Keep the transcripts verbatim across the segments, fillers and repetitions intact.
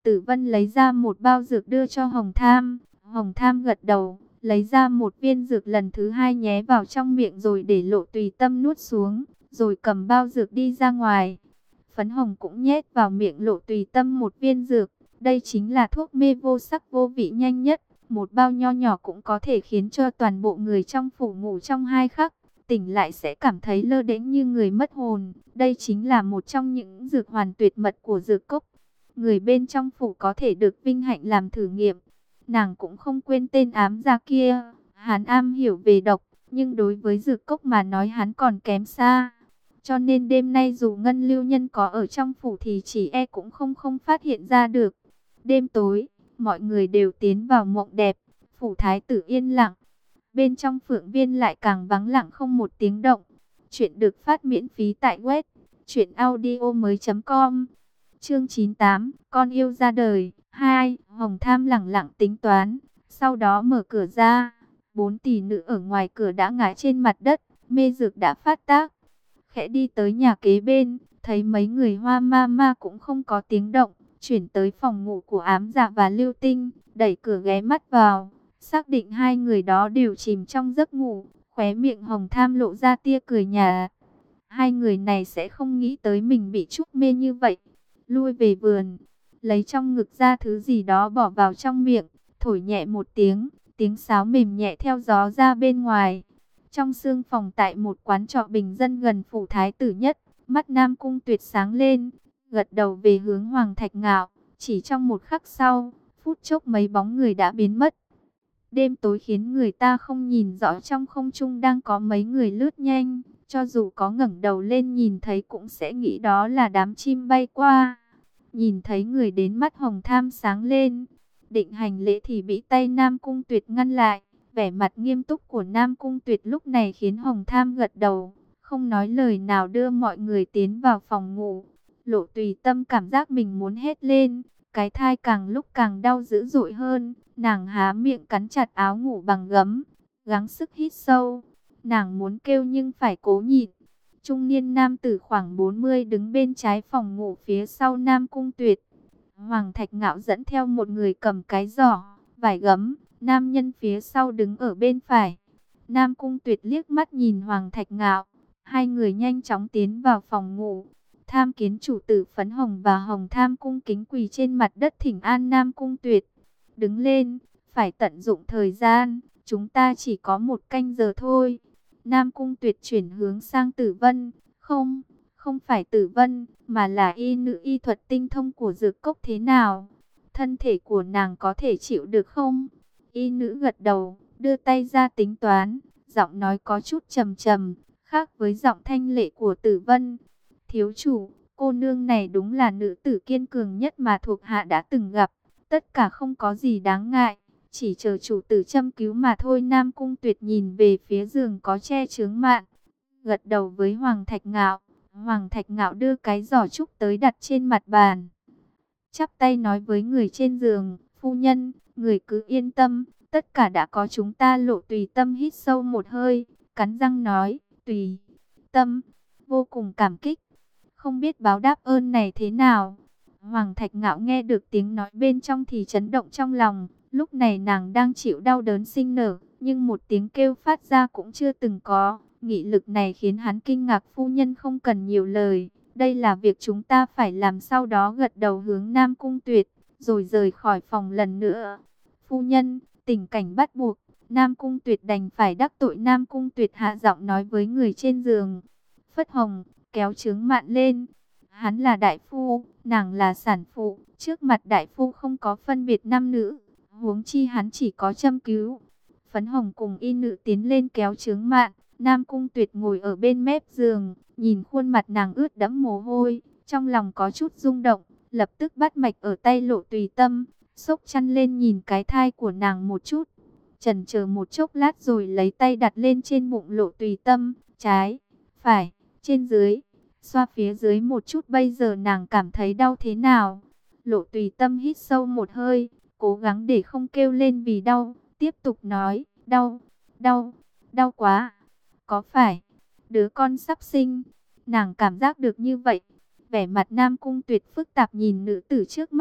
Tử Vân lấy ra một bao dược đưa cho Hồng Tham. Hồng Tham gật đầu, lấy ra một viên dược lần thứ hai nhé vào trong miệng rồi để Lộ Tùy Tâm nuốt xuống, rồi cầm bao dược đi ra ngoài. Phấn Hồng cũng nhét vào miệng Lộ Tùy Tâm một viên dược. Đây chính là thuốc mê vô sắc vô vị nhanh nhất. Một bao nho nhỏ cũng có thể khiến cho toàn bộ người trong phủ ngủ trong hai khắc. Tỉnh lại sẽ cảm thấy lơ đễnh như người mất hồn. Đây chính là một trong những dược hoàn tuyệt mật của dược cốc. Người bên trong phủ có thể được vinh hạnh làm thử nghiệm. Nàng cũng không quên tên ám gia kia. Hắn am hiểu về độc, nhưng đối với dược cốc mà nói hắn còn kém xa. Cho nên đêm nay dù Ngân Lưu Nhân có ở trong phủ thì chỉ e cũng không không phát hiện ra được. Đêm tối, mọi người đều tiến vào mộng đẹp. Phủ thái tử yên lặng. Bên trong Phượng Viên lại càng vắng lặng không một tiếng động. Chuyện được phát miễn phí tại web truyện audio mới chấm com. Chương chín mươi tám, con yêu ra đời. Hai, Hồng Tham lẳng lặng tính toán, sau đó mở cửa ra. Bốn tỷ nữ ở ngoài cửa đã ngã trên mặt đất, mê dược đã phát tác. Khẽ đi tới nhà kế bên, thấy mấy người Hoa ma ma cũng không có tiếng động, chuyển tới phòng ngủ của Ám Dạ và Lưu Tinh, đẩy cửa ghé mắt vào, xác định hai người đó đều chìm trong giấc ngủ. Khóe miệng Hồng Tham lộ ra tia cười nhạt. Hai người này sẽ không nghĩ tới mình bị trúc mê như vậy. Lui về vườn, lấy trong ngực ra thứ gì đó bỏ vào trong miệng, thổi nhẹ một tiếng, tiếng sáo mềm nhẹ theo gió ra bên ngoài. Trong sương phòng tại một quán trọ bình dân gần phủ thái tử nhất, mắt Nam Cung Tuyệt sáng lên, gật đầu về hướng Hoàng Thạch Ngạo. Chỉ trong một khắc sau, phút chốc mấy bóng người đã biến mất. Đêm tối khiến người ta không nhìn rõ trong không trung đang có mấy người lướt nhanh, cho dù có ngẩng đầu lên nhìn thấy cũng sẽ nghĩ đó là đám chim bay qua. Nhìn thấy người đến, mắt Hồng Tham sáng lên, định hành lễ thì bị tay Nam Cung Tuyệt ngăn lại. Vẻ mặt nghiêm túc của Nam Cung Tuyệt lúc này khiến Hồng Tham gật đầu, không nói lời nào đưa mọi người tiến vào phòng ngủ. Lộ Tùy Tâm cảm giác mình muốn hét lên, cái thai càng lúc càng đau dữ dội hơn. Nàng há miệng cắn chặt áo ngủ bằng gấm, gắng sức hít sâu. Nàng muốn kêu nhưng phải cố nhịn. Trung niên nam tử khoảng bốn mươi đứng bên trái phòng ngủ phía sau Nam Cung Tuyệt. Hoàng Thạch Ngạo dẫn theo một người cầm cái giỏ, vải gấm. Nam nhân phía sau đứng ở bên phải. Nam Cung Tuyệt liếc mắt nhìn Hoàng Thạch Ngạo. Hai người nhanh chóng tiến vào phòng ngủ. Tham Kiến chủ tử Phấn Hồng và Hồng Tham cung kính quỳ trên mặt đất thỉnh an Nam Cung Tuyệt. Đứng lên, phải tận dụng thời gian, chúng ta chỉ có một canh giờ thôi. Nam Cung Tuyệt chuyển hướng sang Tử Vân. Không, không phải Tử Vân, mà là y nữ y thuật tinh thông của dược cốc thế nào? Thân thể của nàng có thể chịu được không? Y nữ gật đầu, đưa tay ra tính toán, giọng nói có chút trầm trầm, khác với giọng thanh lệ của Tử Vân. Thiếu chủ, cô nương này đúng là nữ tử kiên cường nhất mà thuộc hạ đã từng gặp. Tất cả không có gì đáng ngại, chỉ chờ chủ tử châm cứu mà thôi. Nam Cung Tuyệt nhìn về phía giường có che chướng mạn, gật đầu với Hoàng Thạch Ngạo. Hoàng Thạch Ngạo đưa cái giỏ trúc tới đặt trên mặt bàn, chắp tay nói với người trên giường, phu nhân, người cứ yên tâm, tất cả đã có chúng ta. Lộ Tùy Tâm hít sâu một hơi, cắn răng nói, Tùy Tâm, vô cùng cảm kích, không biết báo đáp ơn này thế nào. Hoàng Thạch Ngạo nghe được tiếng nói bên trong thì chấn động trong lòng. Lúc này nàng đang chịu đau đớn sinh nở, nhưng một tiếng kêu phát ra cũng chưa từng có. Nghị lực này khiến hắn kinh ngạc. Phu nhân không cần nhiều lời, đây là việc chúng ta phải làm. Sau đó gật đầu hướng Nam Cung Tuyệt, rồi rời khỏi phòng lần nữa. Phu nhân, tình cảnh bắt buộc, Nam Cung Tuyệt đành phải đắc tội. Nam Cung Tuyệt hạ giọng nói với người trên giường. Phất Hồng, kéo chướng mạn lên. Hắn là đại phu, nàng là sản phụ, trước mặt đại phu không có phân biệt nam nữ, huống chi hắn chỉ có châm cứu. Phấn Hồng cùng y nữ tiến lên kéo chướng mạn. Nam Cung Tuyệt ngồi ở bên mép giường, nhìn khuôn mặt nàng ướt đẫm mồ hôi, trong lòng có chút rung động, lập tức bắt mạch ở tay Lộ Tùy Tâm, xốc chăn lên nhìn cái thai của nàng một chút, chần chờ một chốc lát rồi lấy tay đặt lên trên bụng Lộ Tùy Tâm, trái, phải, trên dưới, xoa phía dưới một chút. Bây giờ nàng cảm thấy đau thế nào? Lộ Tùy Tâm hít sâu một hơi, cố gắng để không kêu lên vì đau, tiếp tục nói, đau, đau, đau quá. Có phải đứa con sắp sinh? Nàng cảm giác được như vậy. Vẻ mặt Nam Cung Tuyệt phức tạp nhìn nữ tử trước mắt,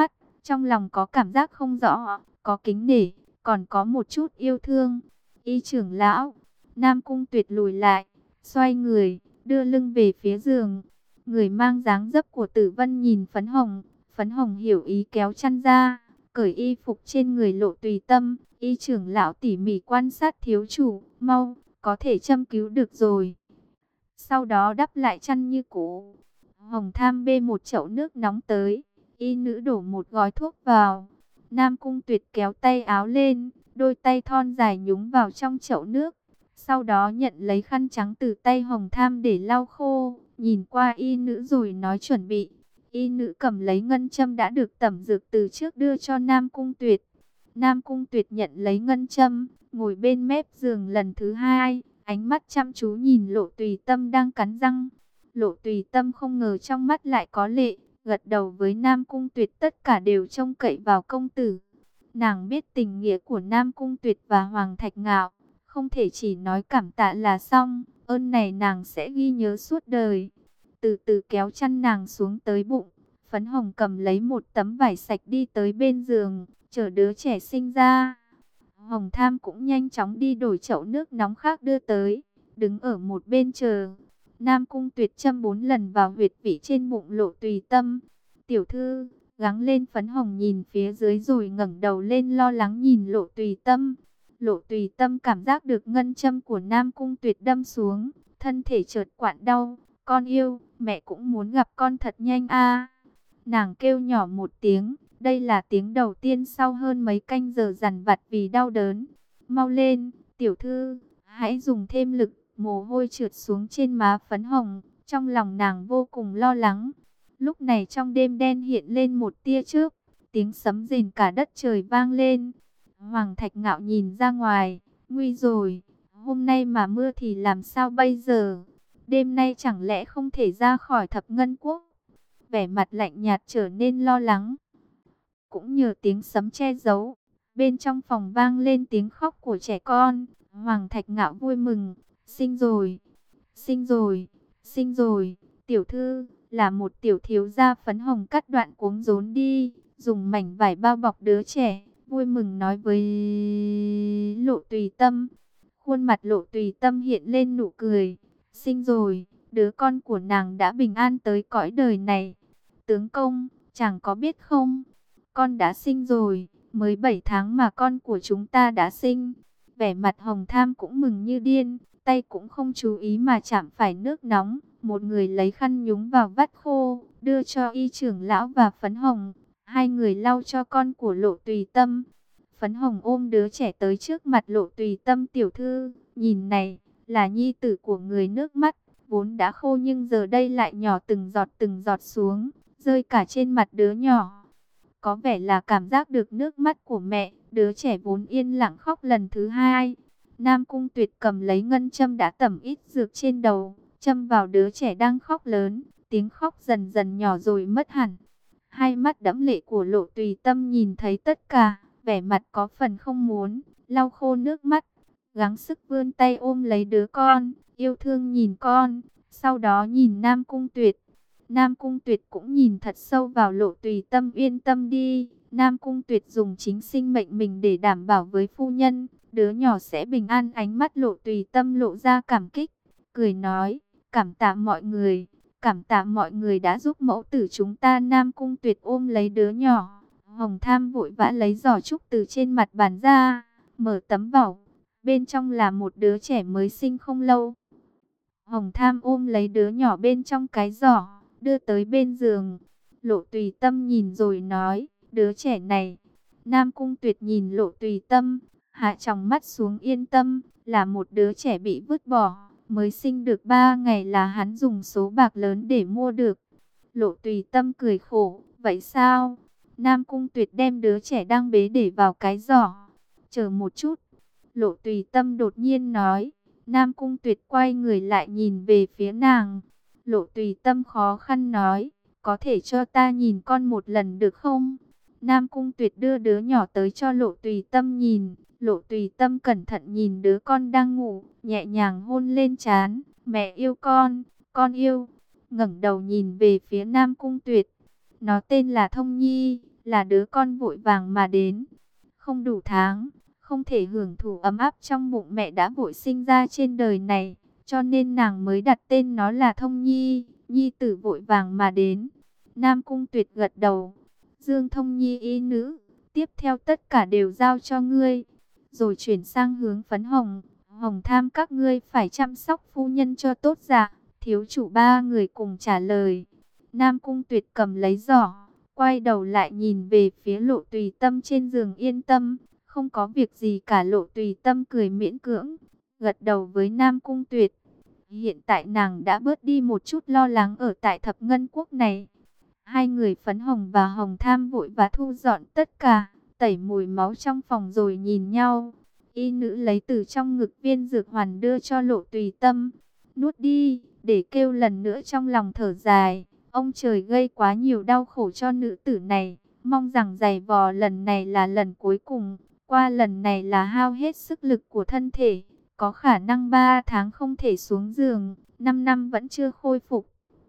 trong lòng có cảm giác không rõ, có kính nể, còn có một chút yêu thương. Y trưởng lão, Nam Cung Tuyệt lùi lại, xoay người, đưa lưng về phía giường. Người mang dáng dấp của Tử Vân nhìn Phấn Hồng, Phấn Hồng hiểu ý kéo chăn ra, cởi y phục trên người Lộ Tùy Tâm. Y trưởng lão tỉ mỉ quan sát thiếu chủ, mau, có thể châm cứu được rồi. Sau đó đắp lại chăn như cũ. Hồng Tham bê một chậu nước nóng tới, y nữ đổ một gói thuốc vào. Nam Cung Tuyệt kéo tay áo lên, đôi tay thon dài nhúng vào trong chậu nước. Sau đó nhận lấy khăn trắng từ tay Hồng Tham để lau khô, nhìn qua y nữ rồi nói chuẩn bị. Y nữ cầm lấy ngân châm đã được tẩm dược từ trước đưa cho Nam Cung Tuyệt. Nam Cung Tuyệt nhận lấy ngân châm, ngồi bên mép giường lần thứ hai, ánh mắt chăm chú nhìn Lộ Tùy Tâm đang cắn răng. Lộ Tùy Tâm không ngờ trong mắt lại có lệ, gật đầu với Nam Cung Tuyệt, tất cả đều trông cậy vào công tử. Nàng biết tình nghĩa của Nam Cung Tuyệt và Hoàng Thạch Ngạo, không thể chỉ nói cảm tạ là xong, ơn này nàng sẽ ghi nhớ suốt đời. Từ từ kéo chăn nàng xuống tới bụng, Phấn Hồng cầm lấy một tấm vải sạch đi tới bên giường, chờ đứa trẻ sinh ra. Hồng Tham cũng nhanh chóng đi đổi chậu nước nóng khác đưa tới, đứng ở một bên chờ. Nam Cung Tuyệt châm bốn lần vào huyệt vị trên bụng Lộ Tùy Tâm. Tiểu thư, gắng lên. Phấn Hồng nhìn phía dưới rồi ngẩng đầu lên lo lắng nhìn Lộ Tùy Tâm. Lộ Tùy Tâm cảm giác được ngân châm của Nam Cung Tuyệt đâm xuống, thân thể chợt quặn đau. Con yêu, mẹ cũng muốn gặp con thật nhanh a. Nàng kêu nhỏ một tiếng, đây là tiếng đầu tiên sau hơn mấy canh giờ dằn vặt vì đau đớn. Mau lên, tiểu thư, hãy dùng thêm lực. Mồ hôi trượt xuống trên má Phấn Hồng, trong lòng nàng vô cùng lo lắng. Lúc này trong đêm đen hiện lên một tia chớp, tiếng sấm rền cả đất trời vang lên. Hoàng Thạch Ngạo nhìn ra ngoài, nguy rồi, hôm nay mà mưa thì làm sao bây giờ? Đêm nay chẳng lẽ không thể ra khỏi Thập Ngân Quốc? Vẻ mặt lạnh nhạt trở nên lo lắng. Cũng nhờ tiếng sấm che giấu, bên trong phòng vang lên tiếng khóc của trẻ con. Hoàng Thạch Ngạo vui mừng, sinh rồi, sinh rồi, sinh rồi, tiểu thư, là một tiểu thiếu gia. Phấn Hồng cắt đoạn cuống rốn đi, dùng mảnh vải bao bọc đứa trẻ, vui mừng nói với Lộ Tùy Tâm. Khuôn mặt Lộ Tùy Tâm hiện lên nụ cười, sinh rồi, đứa con của nàng đã bình an tới cõi đời này. Tướng công, chàng có biết không, con đã sinh rồi, mới bảy tháng mà con của chúng ta đã sinh. Vẻ mặt Hồng Tham cũng mừng như điên, tay cũng không chú ý mà chạm phải nước nóng. Một người lấy khăn nhúng vào vắt khô, đưa cho y trưởng lão và Phấn Hồng. Hai người lau cho con của Lộ Tùy Tâm. Phấn Hồng ôm đứa trẻ tới trước mặt Lộ Tùy Tâm. Tiểu thư, nhìn này, là nhi tử của người. Nước mắt vốn đã khô nhưng giờ đây lại nhỏ từng giọt từng giọt xuống, rơi cả trên mặt đứa nhỏ. Có vẻ là cảm giác được nước mắt của mẹ, đứa trẻ vốn yên lặng khóc lần thứ hai. Nam Cung Tuyệt cầm lấy ngân châm đã tẩm ít dược trên đầu, châm vào đứa trẻ đang khóc lớn, tiếng khóc dần dần nhỏ rồi mất hẳn. Hai mắt đẫm lệ của Lộ Tùy Tâm nhìn thấy tất cả, vẻ mặt có phần không muốn, lau khô nước mắt, gắng sức vươn tay ôm lấy đứa con, yêu thương nhìn con, sau đó nhìn Nam Cung Tuyệt. Nam Cung Tuyệt cũng nhìn thật sâu vào Lộ Tùy Tâm. Yên tâm đi, Nam Cung Tuyệt dùng chính sinh mệnh mình để đảm bảo với phu nhân, đứa nhỏ sẽ bình an. Ánh mắt Lộ Tùy Tâm lộ ra cảm kích, cười nói, cảm tạ mọi người, cảm tạ mọi người đã giúp mẫu tử chúng ta. Nam Cung Tuyệt ôm lấy đứa nhỏ, Hồng Tham vội vã lấy giỏ trúc từ trên mặt bàn ra, mở tấm vỏ, bên trong là một đứa trẻ mới sinh không lâu. Hồng Tham ôm lấy đứa nhỏ bên trong cái giỏ, đưa tới bên giường. Lộ Tùy Tâm nhìn rồi nói, đứa trẻ này. Nam Cung Tuyệt nhìn Lộ Tùy Tâm, hạ tròng mắt xuống. Yên tâm, là một đứa trẻ bị vứt bỏ, mới sinh được ba ngày là hắn dùng số bạc lớn để mua được. Lộ Tùy Tâm cười khổ, vậy sao? Nam Cung Tuyệt đem đứa trẻ đang bế để vào cái giỏ. Chờ một chút, Lộ Tùy Tâm đột nhiên nói. Nam Cung Tuyệt quay người lại nhìn về phía nàng. Lộ Tùy Tâm khó khăn nói, có thể cho ta nhìn con một lần được không? Nam Cung Tuyệt đưa đứa nhỏ tới cho Lộ Tùy Tâm nhìn. Lộ Tùy Tâm cẩn thận nhìn đứa con đang ngủ, nhẹ nhàng hôn lên trán. Mẹ yêu con, con yêu. Ngẩng đầu nhìn về phía Nam Cung Tuyệt. Nó tên là Thông Nhi, là đứa con vội vàng mà đến. Không đủ tháng, không thể hưởng thụ ấm áp trong bụng mẹ đã vội sinh ra trên đời này, cho nên nàng mới đặt tên nó là Thông Nhi, nhi tử vội vàng mà đến. Nam Cung Tuyệt gật đầu, Dương Thông Nhi y nữ, tiếp theo tất cả đều giao cho ngươi. Rồi chuyển sang hướng Phấn Hồng, Hồng Tham các ngươi phải chăm sóc phu nhân cho tốt dạ. Thiếu chủ ba người cùng trả lời. Nam Cung Tuyệt cầm lấy giỏ, quay đầu lại nhìn về phía Lộ Tùy Tâm trên giường. Yên tâm, không có việc gì cả. Lộ Tùy Tâm cười miễn cưỡng, gật đầu với Nam Cung Tuyệt. Hiện tại nàng đã bớt đi một chút lo lắng ở tại Thập Ngân Quốc này. Hai người Phấn Hồng và Hồng Tham vội và thu dọn tất cả, tẩy mùi máu trong phòng rồi nhìn nhau. Y nữ lấy từ trong ngực viên dược hoàn đưa cho Lộ Tùy Tâm. Nuốt đi, để kêu lần nữa trong lòng thở dài. Ông trời gây quá nhiều đau khổ cho nữ tử này, mong rằng giày vò lần này là lần cuối cùng. Qua lần này là hao hết sức lực của thân thể, có khả năng ba tháng không thể xuống giường, năm năm vẫn chưa khôi phục.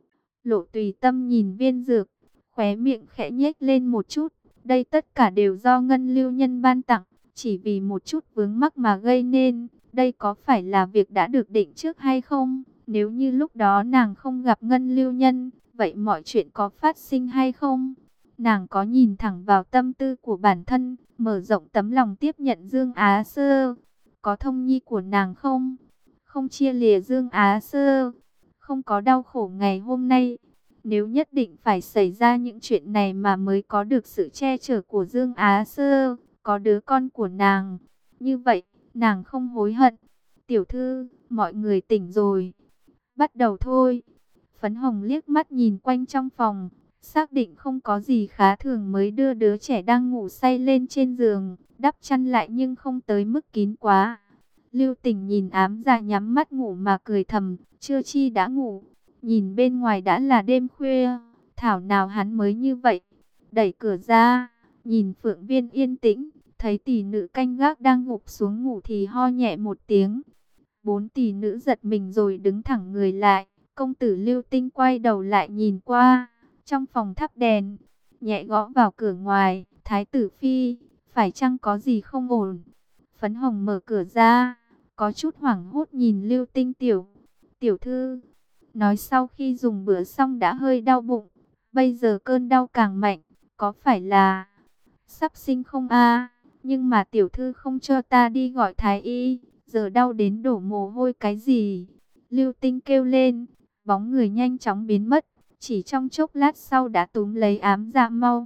Lộ Tùy Tâm nhìn viên dược, khóe miệng khẽ nhếch lên một chút. Đây tất cả đều do Ngân Lưu Nhân ban tặng, chỉ vì một chút vướng mắc mà gây nên. Đây có phải là việc đã được định trước hay không? Nếu như lúc đó nàng không gặp Ngân Lưu Nhân, vậy mọi chuyện có phát sinh hay không? Nàng có nhìn thẳng vào tâm tư của bản thân, mở rộng tấm lòng tiếp nhận Dương Á Sơ. Có Thông Nhi của nàng không? Không chia lìa Dương Á Sơ, không có đau khổ ngày hôm nay. Nếu nhất định phải xảy ra những chuyện này mà mới có được sự che chở của Dương Á Sơ, có đứa con của nàng, như vậy nàng không hối hận. Tiểu thư, mọi người tỉnh rồi, bắt đầu thôi. Phấn Hồng liếc mắt nhìn quanh trong phòng, xác định không có gì khá thường mới đưa đứa trẻ đang ngủ say lên trên giường, đắp chăn lại nhưng không tới mức kín quá. Lưu Tình nhìn Ám Dạ nhắm mắt ngủ mà cười thầm, chưa chi đã ngủ, nhìn bên ngoài đã là đêm khuya, thảo nào hắn mới như vậy. Đẩy cửa ra, nhìn Phượng Viên yên tĩnh, thấy tỷ nữ canh gác đang gục xuống ngủ thì ho nhẹ một tiếng. Bốn tỷ nữ giật mình rồi đứng thẳng người lại. Công tử Lưu Tinh quay đầu lại nhìn qua, trong phòng thắp đèn, nhẹ gõ vào cửa ngoài. Thái tử phi, phải chăng có gì không ổn? Phấn Hồng mở cửa ra, có chút hoảng hốt nhìn Lưu Tinh tiểu, tiểu thư. Nói sau khi dùng bữa xong đã hơi đau bụng, bây giờ cơn đau càng mạnh, có phải là sắp sinh không a? Nhưng mà tiểu thư không cho ta đi gọi thái y, giờ đau đến đổ mồ hôi cái gì? Lưu Tinh kêu lên, bóng người nhanh chóng biến mất, chỉ trong chốc lát sau đã túm lấy Ám Dạ mau.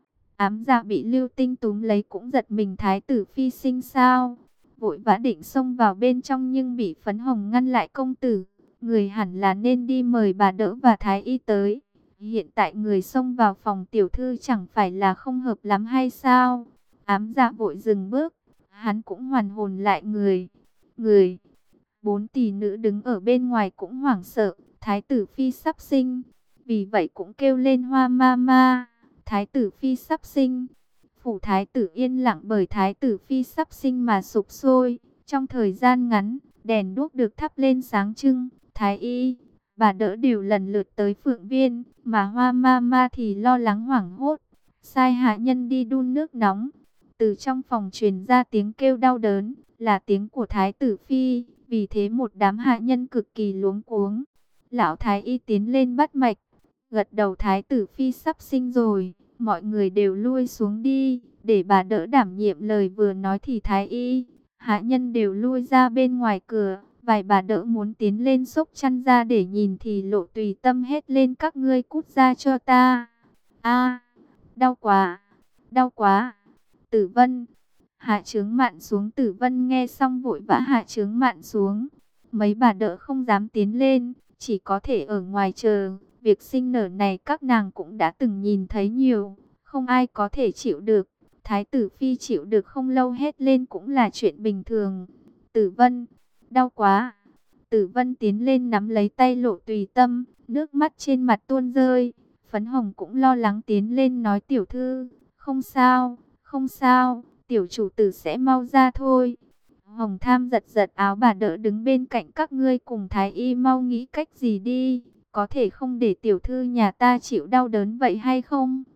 Ám Dạ bị Lưu Tinh túm lấy cũng giật mình, thái tử phi sinh sao? Vội vã định xông vào bên trong nhưng bị Phấn Hồng ngăn lại. Công tử, người hẳn là nên đi mời bà đỡ và thái y tới. Hiện tại người xông vào phòng tiểu thư chẳng phải là không hợp lắm hay sao? Ám Dạ vội dừng bước, hắn cũng hoàn hồn lại. Người, người, bốn tỷ nữ đứng ở bên ngoài cũng hoảng sợ, thái tử phi sắp sinh, vì vậy cũng kêu lên hoa ma ma, thái tử phi sắp sinh. Phủ thái tử yên lặng bởi thái tử phi sắp sinh mà sụp sôi. Trong thời gian ngắn, đèn đuốc được thắp lên sáng trưng, thái y, bà đỡ đều lần lượt tới Phượng Viên, mà hoa ma ma thì lo lắng hoảng hốt, sai hạ nhân đi đun nước nóng. Từ trong phòng truyền ra tiếng kêu đau đớn, là tiếng của thái tử phi, vì thế một đám hạ nhân cực kỳ luống cuống. Lão thái y tiến lên bắt mạch, gật đầu, thái tử phi sắp sinh rồi, mọi người đều lui xuống đi, để bà đỡ đảm nhiệm. Lời vừa nói thì thái y, hạ nhân đều lui ra bên ngoài cửa. Vài bà đỡ muốn tiến lên xốc chăn ra để nhìn thì Lộ Tùy Tâm hét lên, các ngươi cút ra cho ta. A, đau quá, đau quá. Tử Vân, hạ chướng mạn xuống. Tử Vân nghe xong vội vã hạ chướng mạn xuống. Mấy bà đỡ không dám tiến lên, chỉ có thể ở ngoài chờ. Việc sinh nở này các nàng cũng đã từng nhìn thấy nhiều, không ai có thể chịu được. Thái tử phi chịu được không lâu hét lên cũng là chuyện bình thường. Tử Vân, đau quá. Tử Vân tiến lên nắm lấy tay Lộ Tùy Tâm, nước mắt trên mặt tuôn rơi. Phấn Hồng cũng lo lắng tiến lên nói, tiểu thư, không sao, không sao, tiểu chủ tử sẽ mau ra thôi. Hồng Tham giật giật áo bà đỡ đứng bên cạnh, các ngươi cùng thái y mau nghĩ cách gì đi, có thể không để tiểu thư nhà ta chịu đau đớn vậy hay không?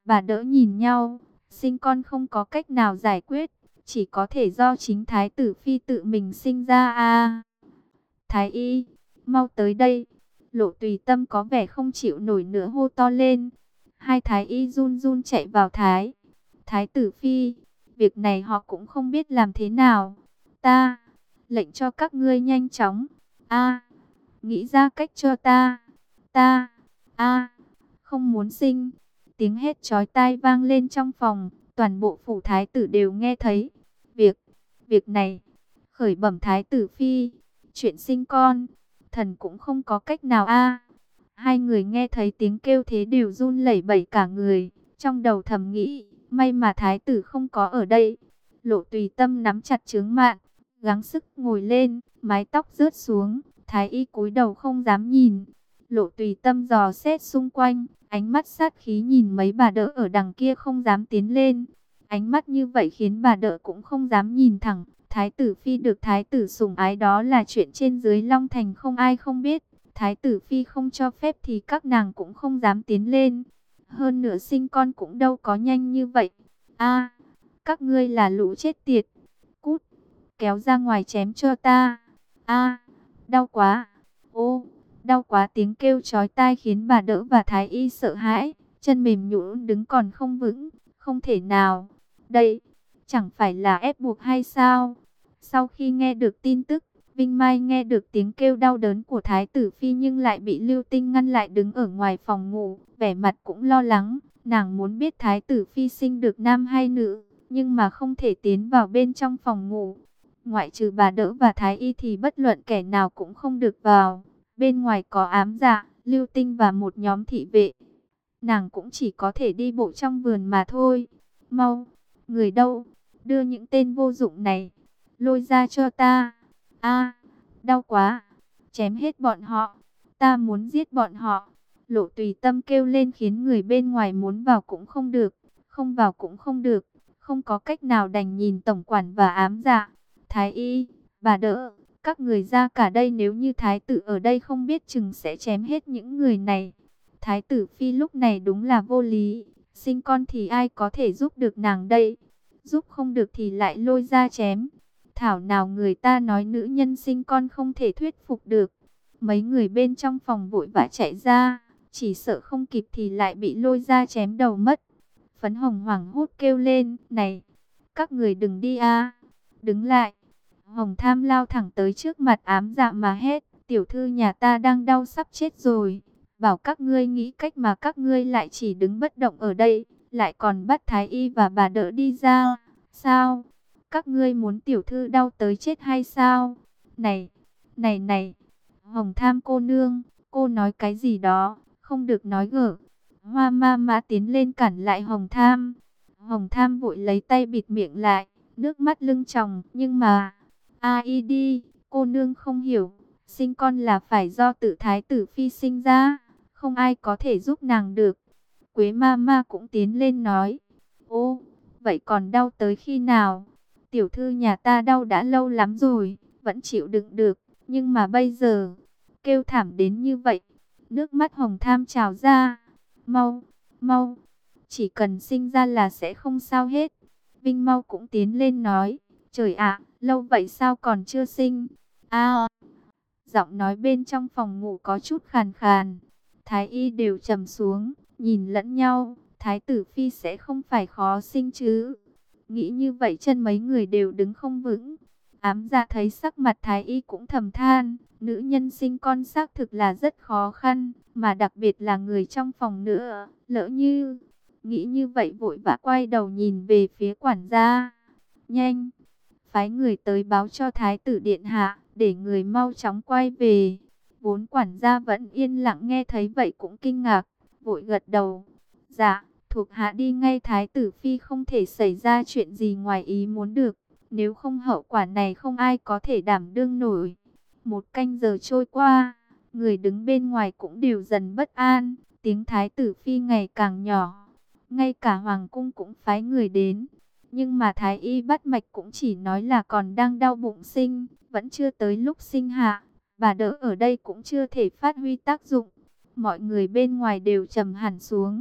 bà đỡ nhìn nhau, sinh con không có cách nào giải quyết, chỉ có thể do chính thái tử phi tự mình sinh ra a. Thái y, mau tới đây. Lộ Tùy Tâm có vẻ không chịu nổi nữa hô to lên. Hai thái y run run chạy vào thái. Thái tử phi, việc này họ cũng không biết làm thế nào. Ta, lệnh cho các ngươi nhanh chóng. A, nghĩ ra cách cho ta. Ta, a, không muốn sinh. Tiếng hét chói tai vang lên trong phòng, toàn bộ phủ thái tử đều nghe thấy. Việc, việc này, khởi bẩm thái tử phi, chuyện sinh con, thần cũng không có cách nào a. Hai người nghe thấy tiếng kêu thế đều run lẩy bẩy cả người, trong đầu thầm nghĩ, may mà thái tử không có ở đây. Lộ Tùy Tâm nắm chặt chướng mạn, gắng sức ngồi lên, mái tóc rớt xuống, thái y cúi đầu không dám nhìn. Lộ Tùy Tâm dò xét xung quanh, ánh mắt sát khí nhìn mấy bà đỡ ở đằng kia không dám tiến lên. Ánh mắt như vậy khiến bà đỡ cũng không dám nhìn thẳng. Thái tử phi được thái tử sủng ái đó là chuyện trên dưới Long Thành không ai không biết. Thái tử phi không cho phép thì các nàng cũng không dám tiến lên. Hơn nữa sinh con cũng đâu có nhanh như vậy. A, các ngươi là lũ chết tiệt. Cút, kéo ra ngoài chém cho ta. A, đau quá. Ô, đau quá, tiếng kêu chói tai khiến bà đỡ và thái y sợ hãi, chân mềm nhũn đứng còn không vững, không thể nào. Đây, chẳng phải là ép buộc hay sao? Sau khi nghe được tin tức, Vinh Mai nghe được tiếng kêu đau đớn của thái tử phi nhưng lại bị Lưu Tinh ngăn lại đứng ở ngoài phòng ngủ, vẻ mặt cũng lo lắng. Nàng muốn biết thái tử phi sinh được nam hay nữ, nhưng mà không thể tiến vào bên trong phòng ngủ. Ngoại trừ bà đỡ và thái y thì bất luận kẻ nào cũng không được vào. Bên ngoài có ám dạ, Lưu Tinh và một nhóm thị vệ. Nàng cũng chỉ có thể đi bộ trong vườn mà thôi. Mau, người đâu? Đưa những tên vô dụng này lôi ra cho ta. A, đau quá. Chém hết bọn họ. Ta muốn giết bọn họ. Lộ Tùy Tâm kêu lên khiến người bên ngoài muốn vào cũng không được, không vào cũng không được, không có cách nào đành nhìn tổng quản và ám dạ. Thái y, bà đỡ, các người ra cả đây, nếu như thái tử ở đây không biết chừng sẽ chém hết những người này. Thái tử phi lúc này đúng là vô lý, sinh con thì ai có thể giúp được nàng đây, giúp không được thì lại lôi ra chém. Thảo nào người ta nói nữ nhân sinh con không thể thuyết phục được. Mấy người bên trong phòng vội vã chạy ra, chỉ sợ không kịp thì lại bị lôi ra chém đầu mất. Phấn Hồng hoảng hốt kêu lên, này, các người đừng đi a, đứng lại. Hồng Tham lao thẳng tới trước mặt ám dạ mà hét, tiểu thư nhà ta đang đau sắp chết rồi. Bảo các ngươi nghĩ cách mà các ngươi lại chỉ đứng bất động ở đây, lại còn bắt thái y và bà đỡ đi ra. Sao? Các ngươi muốn tiểu thư đau tới chết hay sao? Này, này này, Hồng Tham cô nương, cô nói cái gì đó, không được nói gở. Hoa ma mã tiến lên cản lại Hồng Tham. Hồng Tham vội lấy tay bịt miệng lại, nước mắt lưng tròng, nhưng mà... A i đi, cô nương không hiểu, sinh con là phải do tự thái tử phi sinh ra, không ai có thể giúp nàng được. Quế ma ma cũng tiến lên nói, ô, vậy còn đau tới khi nào? Tiểu thư nhà ta đau đã lâu lắm rồi, vẫn chịu đựng được, nhưng mà bây giờ, kêu thảm đến như vậy, nước mắt Hồng Tham trào ra. Mau, mau, chỉ cần sinh ra là sẽ không sao hết. Vinh Mau cũng tiến lên nói, trời ạ, lâu vậy sao còn chưa sinh? A, giọng nói bên trong phòng ngủ có chút khàn khàn. Thái y đều trầm xuống, nhìn lẫn nhau, thái tử phi sẽ không phải khó sinh chứ? Nghĩ như vậy chân mấy người đều đứng không vững. Ám dạ thấy sắc mặt thái y cũng thầm than, nữ nhân sinh con xác thực là rất khó khăn, mà đặc biệt là người trong phòng nữa, lỡ như... Nghĩ như vậy vội vã quay đầu nhìn về phía quản gia. Nhanh, phái người tới báo cho thái tử điện hạ, để người mau chóng quay về. Vốn quản gia vẫn yên lặng nghe thấy vậy cũng kinh ngạc, vội gật đầu. Dạ, thuộc hạ đi ngay, thái tử phi không thể xảy ra chuyện gì ngoài ý muốn được. Nếu không hậu quả này không ai có thể đảm đương nổi. Một canh giờ trôi qua, người đứng bên ngoài cũng đều dần bất an, tiếng thái tử phi ngày càng nhỏ. Ngay cả hoàng cung cũng phái người đến. Nhưng mà thái y bắt mạch cũng chỉ nói là còn đang đau bụng sinh, vẫn chưa tới lúc sinh hạ. Bà đỡ ở đây cũng chưa thể phát huy tác dụng. Mọi người bên ngoài đều trầm hẳn xuống.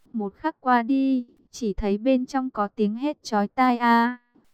Một khắc qua đi, chỉ thấy bên trong có tiếng hét chói tai a.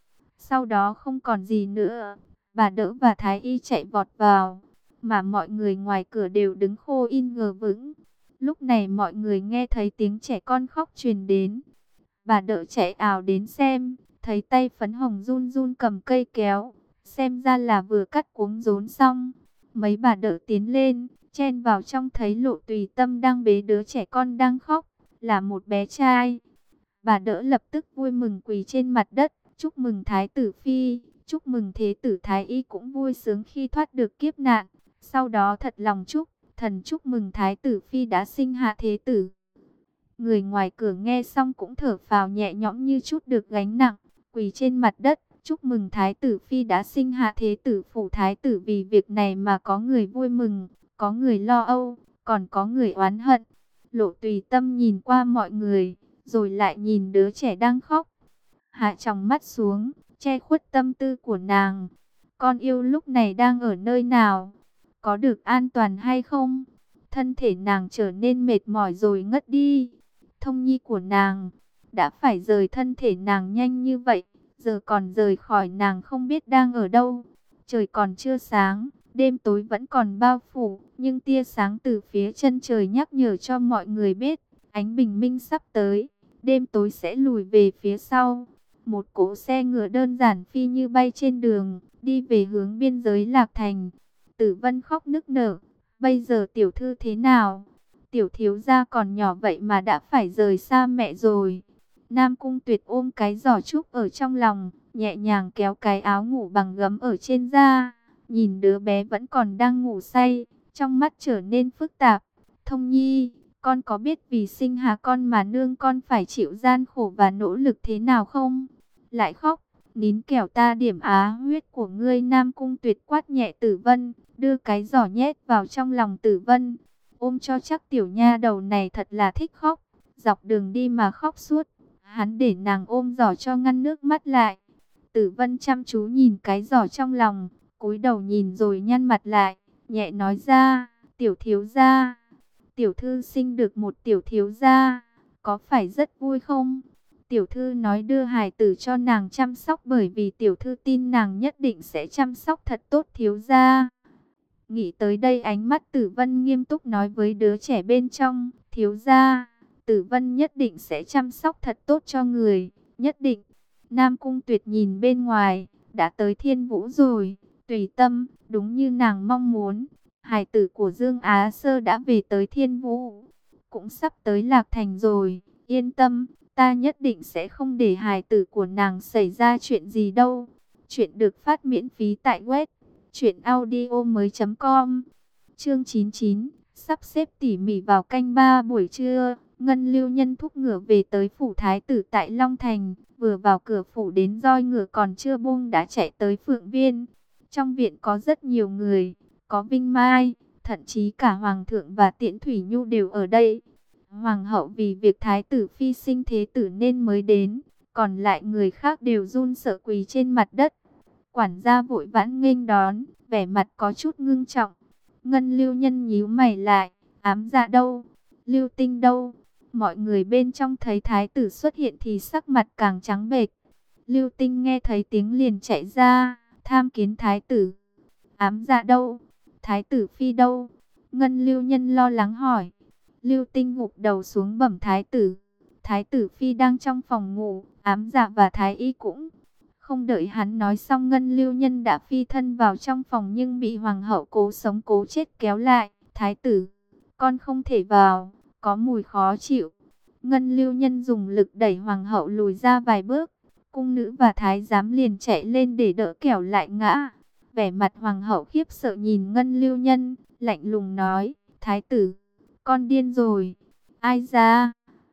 Sau đó không còn gì nữa, bà đỡ và Thái Y chạy vọt vào, mà mọi người ngoài cửa đều đứng khô in ngờ vững. Lúc này mọi người nghe thấy tiếng trẻ con khóc truyền đến. Bà đỡ chạy ào đến xem, thấy tay phấn hồng run run cầm cây kéo, xem ra là vừa cắt cuống rốn xong. Mấy bà đỡ tiến lên, chen vào trong thấy Lộ Tùy Tâm đang bế đứa trẻ con đang khóc, là một bé trai. Bà đỡ lập tức vui mừng quỳ trên mặt đất, chúc mừng Thái tử Phi, chúc mừng Thế tử Thái Y cũng vui sướng khi thoát được kiếp nạn. Sau đó thật lòng chúc, thần chúc mừng Thái tử Phi đã sinh hạ Thế tử. Người ngoài cửa nghe xong cũng thở phào nhẹ nhõm như chút được gánh nặng, quỳ trên mặt đất, chúc mừng Thái tử Phi đã sinh hạ Thế tử. Phủ Thái tử vì việc này mà có người vui mừng, có người lo âu, còn có người oán hận. Lộ Tùy Tâm nhìn qua mọi người, rồi lại nhìn đứa trẻ đang khóc, hạ tròng mắt xuống, che khuất tâm tư của nàng. Con yêu lúc này đang ở nơi nào? Có được an toàn hay không? Thân thể nàng trở nên mệt mỏi rồi ngất đi. Thông nhi của nàng đã phải rời thân thể nàng nhanh như vậy, giờ còn rời khỏi nàng không biết đang ở đâu. Trời còn chưa sáng, đêm tối vẫn còn bao phủ, nhưng tia sáng từ phía chân trời nhắc nhở cho mọi người biết, ánh bình minh sắp tới, đêm tối sẽ lùi về phía sau. Một cỗ xe ngựa đơn giản phi như bay trên đường, đi về hướng biên giới Lạc Thành. Tử Vân khóc nức nở, bây giờ tiểu thư thế nào? Tiểu thiếu gia còn nhỏ vậy mà đã phải rời xa mẹ rồi. Nam Cung Tuyệt ôm cái giỏ trúc ở trong lòng, nhẹ nhàng kéo cái áo ngủ bằng gấm ở trên da. Nhìn đứa bé vẫn còn đang ngủ say, trong mắt trở nên phức tạp. Thông nhi, con có biết vì sinh hạ con mà nương con phải chịu gian khổ và nỗ lực thế nào không? Lại khóc, nín kẻo ta điểm á huyết của ngươi. Nam Cung Tuyệt quát nhẹ Tử Vân, đưa cái giỏ nhét vào trong lòng Tử Vân. Ôm cho chắc tiểu nha đầu này thật là thích khóc, dọc đường đi mà khóc suốt. Hắn để nàng ôm giỏ cho ngăn nước mắt lại. Tử Vân chăm chú nhìn cái giỏ trong lòng, cúi đầu nhìn rồi nhăn mặt lại, nhẹ nói ra, tiểu thiếu gia, tiểu thư sinh được một tiểu thiếu gia, có phải rất vui không? Tiểu thư nói đưa hài tử cho nàng chăm sóc bởi vì tiểu thư tin nàng nhất định sẽ chăm sóc thật tốt thiếu gia. Nghĩ tới đây ánh mắt Tử Vân nghiêm túc nói với đứa trẻ bên trong, thiếu gia, Tử Vân nhất định sẽ chăm sóc thật tốt cho người, nhất định. Nam Cung Tuyệt nhìn bên ngoài, đã tới Thiên Vũ rồi. Tùy Tâm, đúng như nàng mong muốn, hài tử của Dương Á Sơ đã về tới Thiên Vũ, cũng sắp tới Lạc Thành rồi. Yên tâm, ta nhất định sẽ không để hài tử của nàng xảy ra chuyện gì đâu. Chuyện được phát miễn phí tại web truyện audio mới chấm com. Chương chín mươi chín, sắp xếp tỉ mỉ vào canh ba buổi trưa. Ngân Lưu Nhân thúc ngựa về tới phủ thái tử tại Long Thành, vừa vào cửa phủ đến roi ngựa còn chưa buông đã chạy tới Phượng Viên. Trong viện có rất nhiều người, có Vinh Mai, thậm chí cả Hoàng thượng và Tiễn Thủy Nhu đều ở đây. Hoàng hậu vì việc thái tử phi sinh thế tử nên mới đến, còn lại người khác đều run sợ quỳ trên mặt đất. Quản gia vội vãn nghênh đón, vẻ mặt có chút ngưng trọng. Ngân Lưu Nhân nhíu mày lại, Ám Dạ đâu? Lưu Tinh đâu? Mọi người bên trong thấy thái tử xuất hiện thì sắc mặt càng trắng bệch. Lưu Tinh nghe thấy tiếng liền chạy ra, tham kiến thái tử. Ám Dạ đâu? Thái tử phi đâu? Ngân Lưu Nhân lo lắng hỏi. Lưu Tinh gục đầu xuống bẩm thái tử. Thái tử phi đang trong phòng ngủ, Ám Dạ và Thái y cũng. Không đợi hắn nói xong, Ngân Lưu Nhân đã phi thân vào trong phòng nhưng bị hoàng hậu cố sống cố chết kéo lại. Thái tử, con không thể vào, có mùi khó chịu. Ngân Lưu Nhân dùng lực đẩy hoàng hậu lùi ra vài bước. Cung nữ và thái giám liền chạy lên để đỡ kẻo lại ngã. Vẻ mặt hoàng hậu khiếp sợ nhìn Ngân Lưu Nhân, lạnh lùng nói, thái tử, con điên rồi. Ai ra?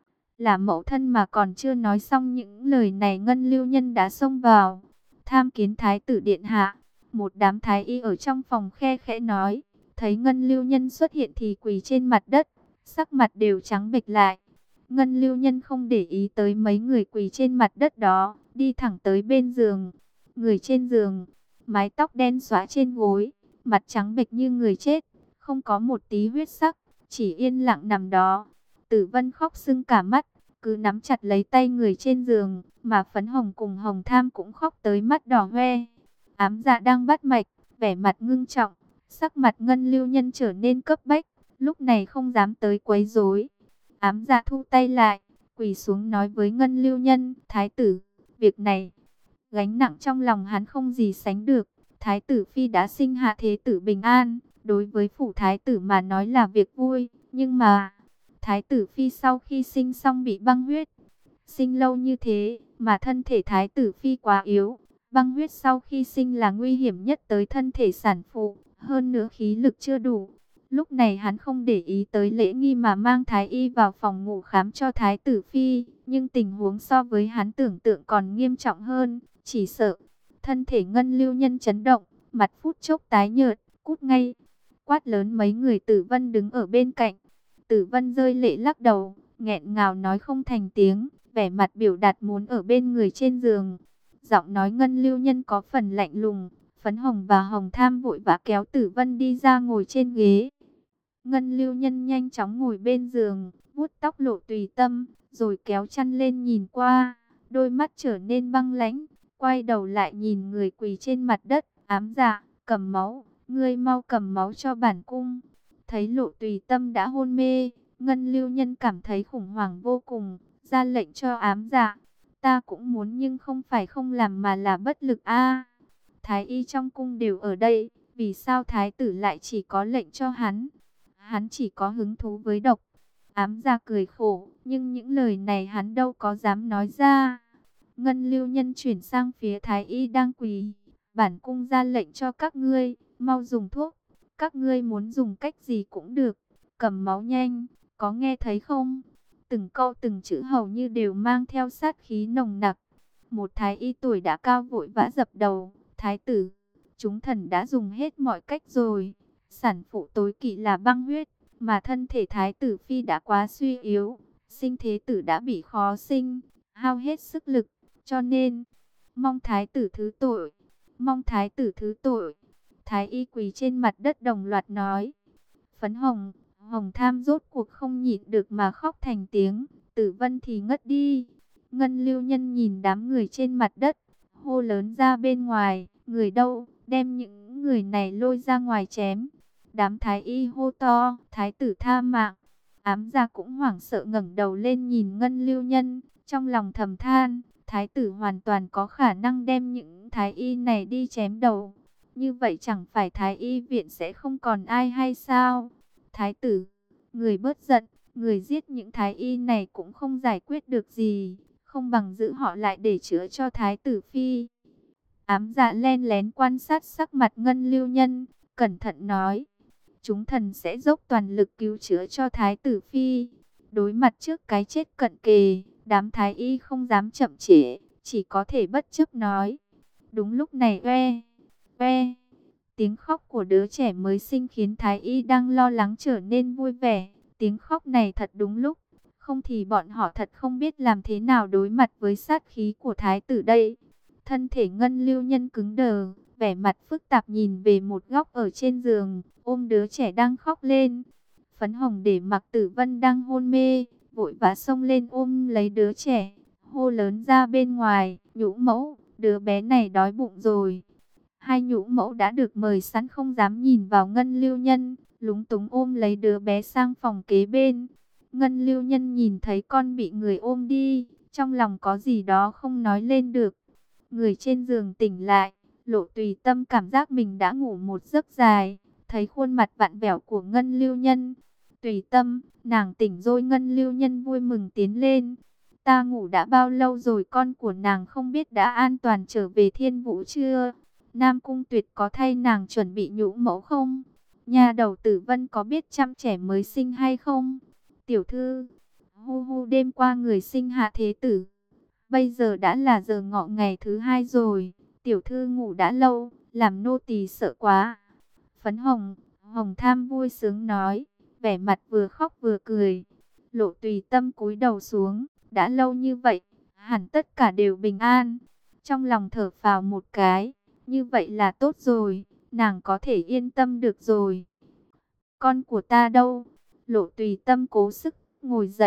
Là mẫu thân mà còn chưa nói xong những lời này Ngân Lưu Nhân đã xông vào. Tham kiến thái tử điện hạ. Một đám thái y ở trong phòng khe khẽ nói. Thấy Ngân Lưu Nhân xuất hiện thì quỳ trên mặt đất, sắc mặt đều trắng bệch lại. Ngân Lưu Nhân không để ý tới mấy người quỳ trên mặt đất đó, đi thẳng tới bên giường. Người trên giường, mái tóc đen xóa trên gối, mặt trắng bệch như người chết, không có một tí huyết sắc, chỉ yên lặng nằm đó. Tử Vân khóc sưng cả mắt, cứ nắm chặt lấy tay người trên giường, mà Phấn Hồng cùng Hồng Tham cũng khóc tới mắt đỏ hoe. Ám Dạ đang bắt mạch, vẻ mặt ngưng trọng, sắc mặt Ngân Lưu Nhân trở nên cấp bách, lúc này không dám tới quấy rối. Ám Dạ thu tay lại, quỳ xuống nói với Ngân Lưu Nhân, thái tử, việc này, gánh nặng trong lòng hắn không gì sánh được. Thái tử phi đã sinh hạ thế tử bình an, đối với phủ thái tử mà nói là việc vui, nhưng mà thái tử phi sau khi sinh xong bị băng huyết. Sinh lâu như thế mà thân thể thái tử phi quá yếu, băng huyết sau khi sinh là nguy hiểm nhất tới thân thể sản phụ, hơn nữa khí lực chưa đủ. Lúc này hắn không để ý tới lễ nghi mà mang thái y vào phòng ngủ khám cho thái tử phi, nhưng tình huống so với hắn tưởng tượng còn nghiêm trọng hơn, chỉ sợ. Thân thể Ngân Lưu Nhân chấn động, mặt phút chốc tái nhợt, cút ngay. Quát lớn mấy người. Tử Vân đứng ở bên cạnh. Tử Vân rơi lệ lắc đầu, nghẹn ngào nói không thành tiếng, vẻ mặt biểu đạt muốn ở bên người trên giường. Giọng nói Ngân Lưu Nhân có phần lạnh lùng. Phấn Hồng và Hồng Tham vội vã kéo Tử Vân đi ra ngồi trên ghế. Ngân Lưu Nhân nhanh chóng ngồi bên giường, vuốt tóc Lộ Tùy Tâm, rồi kéo chăn lên nhìn qua, đôi mắt trở nên băng lãnh, quay đầu lại nhìn người quỳ trên mặt đất. Ám Dạ, cầm máu, ngươi mau cầm máu cho bản cung. Thấy Lộ Tùy Tâm đã hôn mê, Ngân Lưu Nhân cảm thấy khủng hoảng vô cùng, ra lệnh cho Ám Dạ. Ta cũng muốn nhưng không phải không làm mà là bất lực a. Thái y trong cung đều ở đây, vì sao thái tử lại chỉ có lệnh cho hắn? Hắn chỉ có hứng thú với độc. Ám Dạ cười khổ, nhưng những lời này hắn đâu có dám nói ra. Ngân Lưu Nhân chuyển sang phía thái y đang quỳ. Bản cung ra lệnh cho các ngươi, mau dùng thuốc. Các ngươi muốn dùng cách gì cũng được. Cầm máu nhanh, có nghe thấy không? Từng câu từng chữ hầu như đều mang theo sát khí nồng nặc. Một thái y tuổi đã cao vội vã dập đầu. Thái tử, chúng thần đã dùng hết mọi cách rồi. Sản phụ tối kỵ là băng huyết, mà thân thể thái tử phi đã quá suy yếu. Sinh thế tử đã bị khó sinh, hao hết sức lực. Cho nên, mong thái tử thứ tội, mong thái tử thứ tội. Thái y quỳ trên mặt đất đồng loạt nói. Phấn Hồng, Hồng Tham rốt cuộc không nhịn được mà khóc thành tiếng. Tử Vân thì ngất đi. Ngân Lưu Nhân nhìn đám người trên mặt đất, hô lớn ra bên ngoài. Người đâu, đem những người này lôi ra ngoài chém. Đám thái y hô to, thái tử tha mạng. Ám Dạ cũng hoảng sợ ngẩng đầu lên nhìn Ngân Lưu Nhân, trong lòng thầm than, thái tử hoàn toàn có khả năng đem những thái y này đi chém đầu. Như vậy chẳng phải thái y viện sẽ không còn ai hay sao? Thái tử, người bớt giận, người giết những thái y này cũng không giải quyết được gì, không bằng giữ họ lại để chữa cho thái tử phi. Ám Dạ len lén quan sát sắc mặt Ngân Lưu Nhân, cẩn thận nói, chúng thần sẽ dốc toàn lực cứu chữa cho thái tử phi. Đối mặt trước cái chết cận kề, đám thái y không dám chậm trễ, chỉ có thể bất chấp nói. Đúng lúc này oe, oe, tiếng khóc của đứa trẻ mới sinh khiến thái y đang lo lắng trở nên vui vẻ. Tiếng khóc này thật đúng lúc, không thì bọn họ thật không biết làm thế nào đối mặt với sát khí của thái tử đây. Thân thể Ngân Lưu Nhân cứng đờ, vẻ mặt phức tạp nhìn về một góc ở trên giường, ôm đứa trẻ đang khóc lên. Phấn Hồng để mặc Tử Vân đang hôn mê, vội vã xông lên ôm lấy đứa trẻ, hô lớn ra bên ngoài, Nhũ mẫu, đứa bé này đói bụng rồi. Hai nhũ mẫu đã được mời sẵn không dám nhìn vào Ngân Lưu Nhân, lúng túng ôm lấy đứa bé sang phòng kế bên. Ngân Lưu Nhân nhìn thấy con bị người ôm đi, trong lòng có gì đó không nói lên được. Người trên giường tỉnh lại, Lộ Tùy Tâm cảm giác mình đã ngủ một giấc dài, thấy khuôn mặt vặn vẹo của Ngân Lưu Nhân. Tùy Tâm, nàng tỉnh rồi. Ngân Lưu Nhân vui mừng tiến lên. Ta ngủ đã bao lâu rồi, con của nàng không biết đã an toàn trở về Thiên Vũ chưa? Nam Cung Tuyệt có thay nàng chuẩn bị nhũ mẫu không? Nhà đầu Tử Vân có biết chăm trẻ mới sinh hay không? Tiểu thư, hu hu, đêm qua người sinh hạ thế tử. Bây giờ đã là giờ ngọ ngày thứ hai rồi. Tiểu thư ngủ đã lâu, làm nô tỳ sợ quá. Phấn Hồng, Hồng Tham vui sướng nói, vẻ mặt vừa khóc vừa cười. Lộ Tùy Tâm cúi đầu xuống, đã lâu như vậy, hẳn tất cả đều bình an. Trong lòng thở phào một cái, như vậy là tốt rồi, nàng có thể yên tâm được rồi. Con của ta đâu? Lộ Tùy Tâm cố sức ngồi dậy,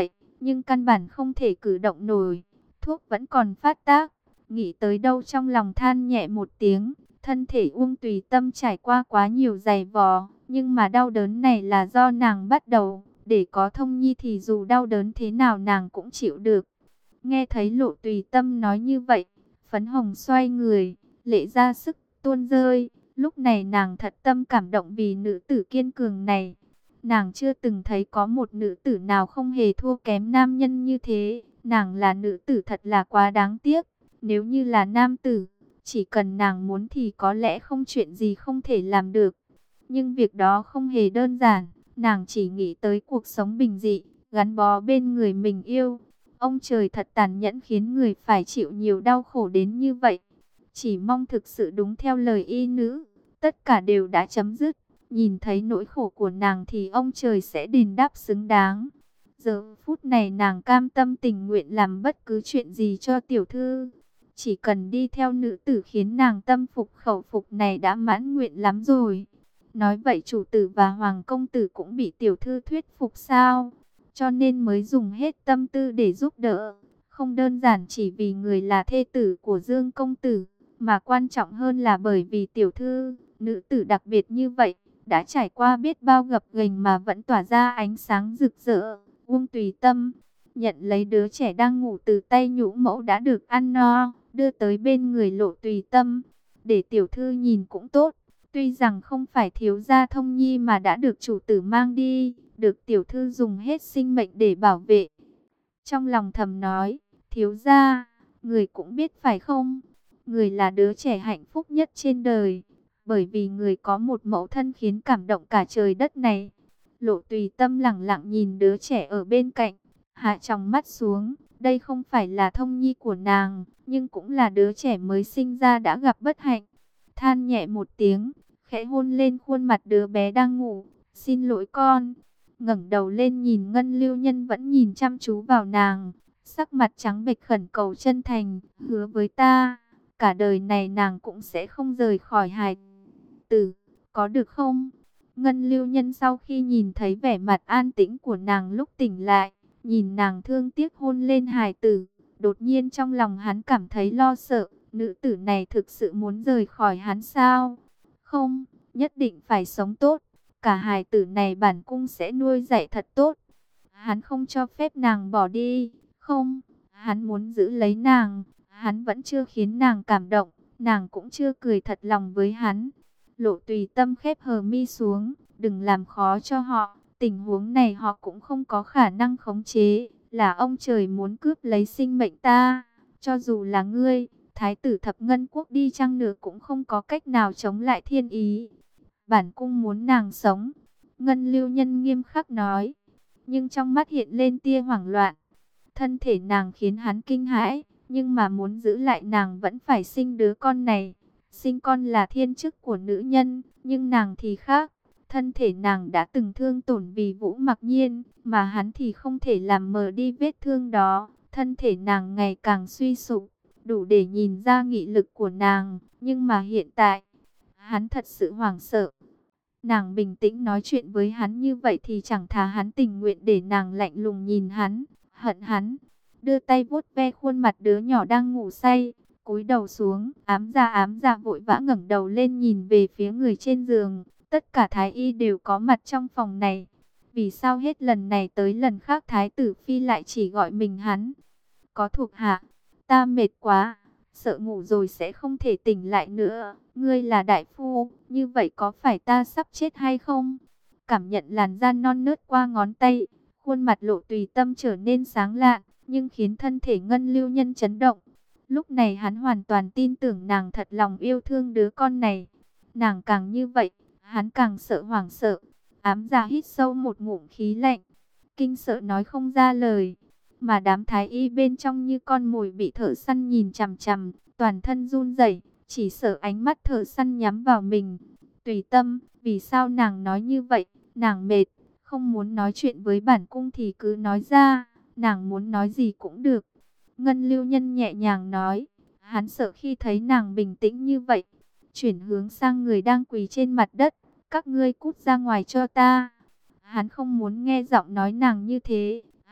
nhưng căn bản không thể cử động nổi. Thuốc vẫn còn phát tác. Nghĩ tới đâu trong lòng than nhẹ một tiếng. Thân thể Uông Tùy Tâm trải qua quá nhiều giày vò, nhưng mà đau đớn này là do nàng bắt đầu. Để có Thông Nhi thì dù đau đớn thế nào nàng cũng chịu được. Nghe thấy Lộ Tùy Tâm nói như vậy, Phấn Hồng xoay người, lệ ra sức tuôn rơi. Lúc này nàng thật tâm cảm động vì nữ tử kiên cường này. Nàng chưa từng thấy có một nữ tử nào không hề thua kém nam nhân như thế. Nàng là nữ tử thật là quá đáng tiếc. Nếu như là nam tử, chỉ cần nàng muốn thì có lẽ không chuyện gì không thể làm được. Nhưng việc đó không hề đơn giản. Nàng chỉ nghĩ tới cuộc sống bình dị, gắn bó bên người mình yêu. Ông trời thật tàn nhẫn khiến người phải chịu nhiều đau khổ đến như vậy. Chỉ mong thực sự đúng theo lời y nữ, tất cả đều đã chấm dứt. Nhìn thấy nỗi khổ của nàng thì ông trời sẽ đền đáp xứng đáng. Giờ phút này nàng cam tâm tình nguyện làm bất cứ chuyện gì cho tiểu thư. Chỉ cần đi theo nữ tử khiến nàng tâm phục khẩu phục này đã mãn nguyện lắm rồi. Nói vậy chủ tử và hoàng công tử cũng bị tiểu thư thuyết phục sao? Cho nên mới dùng hết tâm tư để giúp đỡ. Không đơn giản chỉ vì người là thê tử của Dương công tử, mà quan trọng hơn là bởi vì tiểu thư, nữ tử đặc biệt như vậy, đã trải qua biết bao gập ghềnh mà vẫn tỏa ra ánh sáng rực rỡ. Uông Tùy Tâm nhận lấy đứa trẻ đang ngủ từ tay nhũ mẫu đã được ăn no, đưa tới bên người Lộ Tùy Tâm, để tiểu thư nhìn cũng tốt. Tuy rằng không phải thiếu gia Thông Nhi mà đã được chủ tử mang đi, được tiểu thư dùng hết sinh mệnh để bảo vệ. Trong lòng thầm nói, thiếu gia, người cũng biết phải không? Người là đứa trẻ hạnh phúc nhất trên đời, bởi vì người có một mẫu thân khiến cảm động cả trời đất này. Lộ Tùy Tâm lặng lặng nhìn đứa trẻ ở bên cạnh, hạ tròng mắt xuống. Đây không phải là Thông Nhi của nàng, nhưng cũng là đứa trẻ mới sinh ra đã gặp bất hạnh. Than nhẹ một tiếng, khẽ hôn lên khuôn mặt đứa bé đang ngủ. Xin lỗi con. Ngẩng đầu lên nhìn Ngân Lưu Nhân vẫn nhìn chăm chú vào nàng, sắc mặt trắng bệch khẩn cầu chân thành, hứa với ta, cả đời này nàng cũng sẽ không rời khỏi hài tử, có được không? Ngân Lưu Nhân sau khi nhìn thấy vẻ mặt an tĩnh của nàng lúc tỉnh lại, nhìn nàng thương tiếc hôn lên hài tử, đột nhiên trong lòng hắn cảm thấy lo sợ. Nữ tử này thực sự muốn rời khỏi hắn sao? Không, nhất định phải sống tốt. Cả hài tử này bản cung sẽ nuôi dạy thật tốt. Hắn không cho phép nàng bỏ đi. Không, hắn muốn giữ lấy nàng. Hắn vẫn chưa khiến nàng cảm động. Nàng cũng chưa cười thật lòng với hắn. Lộ Tùy Tâm khép hờ mi xuống. Đừng làm khó cho họ. Tình huống này họ cũng không có khả năng khống chế. Là ông trời muốn cướp lấy sinh mệnh ta. Cho dù là ngươi, Thái tử Thập Ngân Quốc đi chăng nữa cũng không có cách nào chống lại thiên ý. Bản cung muốn nàng sống. Ngân Lưu Nhân nghiêm khắc nói. Nhưng trong mắt hiện lên tia hoảng loạn. Thân thể nàng khiến hắn kinh hãi. Nhưng mà muốn giữ lại nàng vẫn phải sinh đứa con này. Sinh con là thiên chức của nữ nhân. Nhưng nàng thì khác. Thân thể nàng đã từng thương tổn vì Vũ Mặc Nhiên. Mà hắn thì không thể làm mờ đi vết thương đó. Thân thể nàng ngày càng suy sụp. Đủ để nhìn ra nghị lực của nàng. Nhưng mà hiện tại, hắn thật sự hoảng sợ. Nàng bình tĩnh nói chuyện với hắn như vậy thì chẳng thà hắn tình nguyện để nàng lạnh lùng nhìn hắn, hận hắn. Đưa tay vuốt ve khuôn mặt đứa nhỏ đang ngủ say, cúi đầu xuống, ám dạ ám dạ vội vã ngẩng đầu lên nhìn về phía người trên giường. Tất cả thái y đều có mặt trong phòng này. Vì sao hết lần này tới lần khác thái tử phi lại chỉ gọi mình hắn? Có thuộc hạ, ta mệt quá, sợ ngủ rồi sẽ không thể tỉnh lại nữa. Ngươi là đại phu, như vậy có phải ta sắp chết hay không? Cảm nhận làn da non nớt qua ngón tay, khuôn mặt Lộ Tùy Tâm trở nên sáng lạn, nhưng khiến thân thể Ngân Lưu Nhân chấn động. Lúc này hắn hoàn toàn tin tưởng nàng thật lòng yêu thương đứa con này. Nàng càng như vậy, hắn càng sợ hoảng sợ. Ám Dạ hít sâu một ngụm khí lạnh, kinh sợ nói không ra lời. Mà đám thái y bên trong như con mồi bị thợ săn nhìn chằm chằm, toàn thân run rẩy, chỉ sợ ánh mắt thợ săn nhắm vào mình. Tùy Tâm, vì sao nàng nói như vậy? Nàng mệt, không muốn nói chuyện với bản cung thì cứ nói ra, nàng muốn nói gì cũng được. Ngân Lưu Nhân nhẹ nhàng nói, hắn sợ khi thấy nàng bình tĩnh như vậy. Chuyển hướng sang người đang quỳ trên mặt đất, các ngươi cút ra ngoài cho ta. Hắn không muốn nghe giọng nói nàng như thế.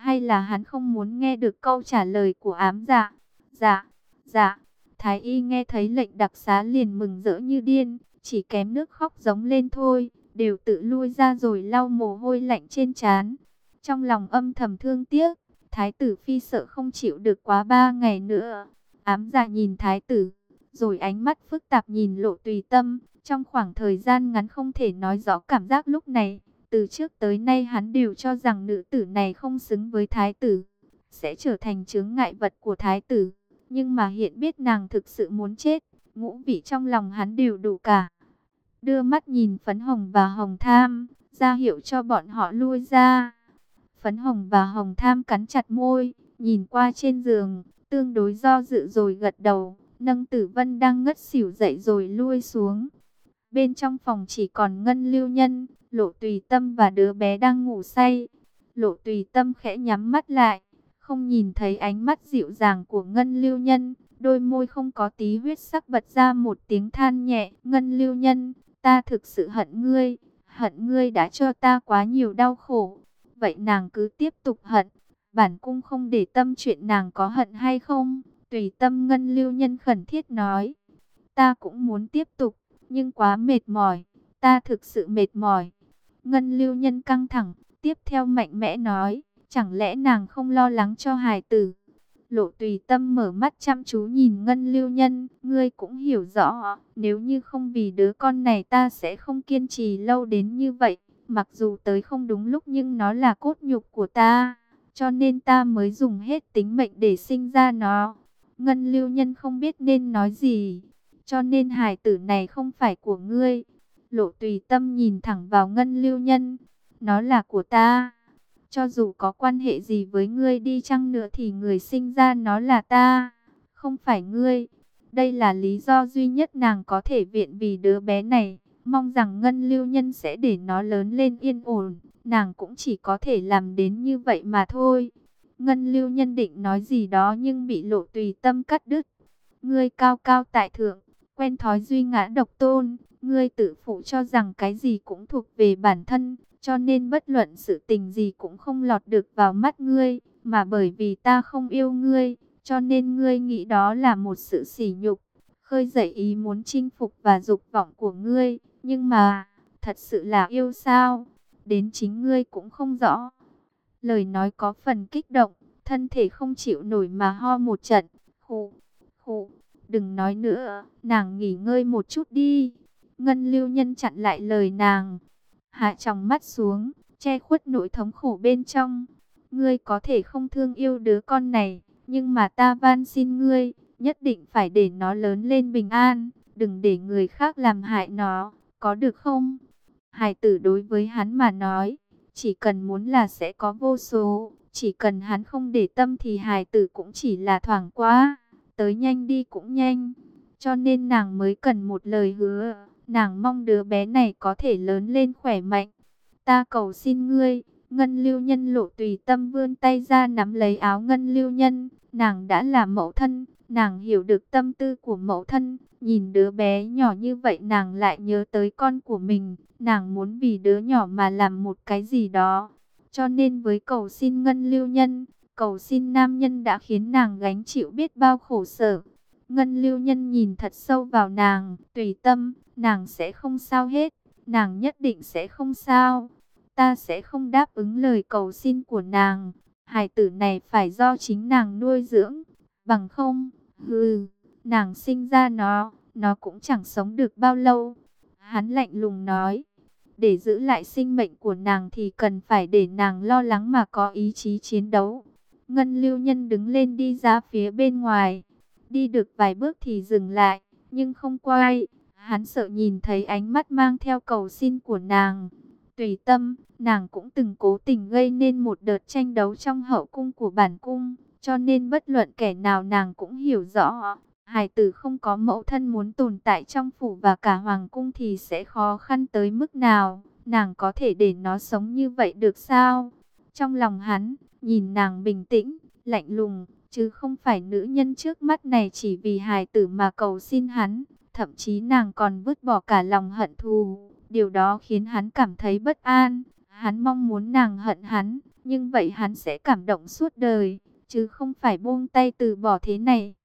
Hay là hắn không muốn nghe được câu trả lời của ám dạ? Dạ, dạ. Thái y nghe thấy lệnh đặc xá liền mừng rỡ như điên, chỉ kém nước khóc giống lên thôi, đều tự lui ra rồi lau mồ hôi lạnh trên trán. Trong lòng âm thầm thương tiếc, Thái tử phi sợ không chịu được quá ba ngày nữa. Ám dạ nhìn Thái tử, rồi ánh mắt phức tạp nhìn Lộ Tùy Tâm. Trong khoảng thời gian ngắn không thể nói rõ cảm giác lúc này. Từ trước tới nay hắn đều cho rằng nữ tử này không xứng với Thái tử, sẽ trở thành chướng ngại vật của Thái tử. Nhưng mà hiện biết nàng thực sự muốn chết, ngũ vị trong lòng hắn đều đủ cả. Đưa mắt nhìn Phấn Hồng và Hồng Tham, ra hiệu cho bọn họ lui ra. Phấn Hồng và Hồng Tham cắn chặt môi, nhìn qua trên giường, tương đối do dự rồi gật đầu, nâng Tử Vân đang ngất xỉu dậy rồi lui xuống. Bên trong phòng chỉ còn Ngân Lưu Nhân, Lộ Tùy Tâm và đứa bé đang ngủ say. Lộ Tùy Tâm khẽ nhắm mắt lại, không nhìn thấy ánh mắt dịu dàng của Ngân Lưu Nhân, đôi môi không có tí huyết sắc bật ra một tiếng than nhẹ. Ngân Lưu Nhân, ta thực sự hận ngươi, hận ngươi đã cho ta quá nhiều đau khổ. Vậy nàng cứ tiếp tục hận, bản cung không để tâm chuyện nàng có hận hay không. Tùy Tâm, Ngân Lưu Nhân khẩn thiết nói, ta cũng muốn tiếp tục, nhưng quá mệt mỏi, ta thực sự mệt mỏi. Ngân Lưu Nhân căng thẳng, tiếp theo mạnh mẽ nói, chẳng lẽ nàng không lo lắng cho hài tử? Lộ Tùy Tâm mở mắt chăm chú nhìn Ngân Lưu Nhân, ngươi cũng hiểu rõ, nếu như không vì đứa con này ta sẽ không kiên trì lâu đến như vậy. Mặc dù tới không đúng lúc nhưng nó là cốt nhục của ta, cho nên ta mới dùng hết tính mệnh để sinh ra nó. Ngân Lưu Nhân không biết nên nói gì, cho nên hài tử này không phải của ngươi. Lộ Tùy Tâm nhìn thẳng vào Ngân Lưu Nhân, nó là của ta. Cho dù có quan hệ gì với ngươi đi chăng nữa thì người sinh ra nó là ta, không phải ngươi. Đây là lý do duy nhất nàng có thể viện vì đứa bé này. Mong rằng Ngân Lưu Nhân sẽ để nó lớn lên yên ổn. Nàng cũng chỉ có thể làm đến như vậy mà thôi. Ngân Lưu Nhân định nói gì đó nhưng bị Lộ Tùy Tâm cắt đứt. Ngươi cao cao tại thượng, quen thói duy ngã độc tôn. Ngươi tự phụ cho rằng cái gì cũng thuộc về bản thân, cho nên bất luận sự tình gì cũng không lọt được vào mắt ngươi. Mà bởi vì ta không yêu ngươi, cho nên ngươi nghĩ đó là một sự sỉ nhục, khơi dậy ý muốn chinh phục và dục vọng của ngươi. Nhưng mà, thật sự là yêu sao? Đến chính ngươi cũng không rõ. Lời nói có phần kích động, thân thể không chịu nổi mà ho một trận. Khụ, khụ, đừng nói nữa, nàng nghỉ ngơi một chút đi. Ngân Lưu Nhân chặn lại lời nàng, hạ tròng mắt xuống, che khuất nỗi thống khổ bên trong. Ngươi có thể không thương yêu đứa con này, nhưng mà ta van xin ngươi, nhất định phải để nó lớn lên bình an, đừng để người khác làm hại nó, có được không? Hài tử đối với hắn mà nói, chỉ cần muốn là sẽ có vô số, chỉ cần hắn không để tâm thì hài tử cũng chỉ là thoảng qua, tới nhanh đi cũng nhanh. Cho nên nàng mới cần một lời hứa, nàng mong đứa bé này có thể lớn lên khỏe mạnh. Ta cầu xin ngươi. Ngân Lưu Nhân. Lộ Tùy Tâm vươn tay ra nắm lấy áo Ngân Lưu Nhân. Nàng đã là mẫu thân, nàng hiểu được tâm tư của mẫu thân. Nhìn đứa bé nhỏ như vậy nàng lại nhớ tới con của mình. Nàng muốn vì đứa nhỏ mà làm một cái gì đó. Cho nên với cầu xin Ngân Lưu Nhân, cầu xin nam nhân đã khiến nàng gánh chịu biết bao khổ sở. Ngân Lưu Nhân nhìn thật sâu vào nàng, Tùy Tâm, nàng sẽ không sao hết, nàng nhất định sẽ không sao. Ta sẽ không đáp ứng lời cầu xin của nàng, hài tử này phải do chính nàng nuôi dưỡng, bằng không, hừ, nàng sinh ra nó, nó cũng chẳng sống được bao lâu. Hắn lạnh lùng nói, để giữ lại sinh mệnh của nàng thì cần phải để nàng lo lắng mà có ý chí chiến đấu. Ngân Lưu Nhân đứng lên đi ra phía bên ngoài. Đi được vài bước thì dừng lại, nhưng không quay. Hắn sợ nhìn thấy ánh mắt mang theo cầu xin của nàng. Tùy Tâm, nàng cũng từng cố tình gây nên một đợt tranh đấu trong hậu cung của bản cung. Cho nên bất luận kẻ nào nàng cũng hiểu rõ. Hài tử không có mẫu thân muốn tồn tại trong phủ và cả hoàng cung thì sẽ khó khăn tới mức nào. Nàng có thể để nó sống như vậy được sao? Trong lòng hắn, nhìn nàng bình tĩnh, lạnh lùng, chứ không phải nữ nhân trước mắt này chỉ vì hài tử mà cầu xin hắn. Thậm chí nàng còn vứt bỏ cả lòng hận thù. Điều đó khiến hắn cảm thấy bất an. Hắn mong muốn nàng hận hắn, Nhưng vậy hắn sẽ cảm động suốt đời, chứ không phải buông tay từ bỏ thế này.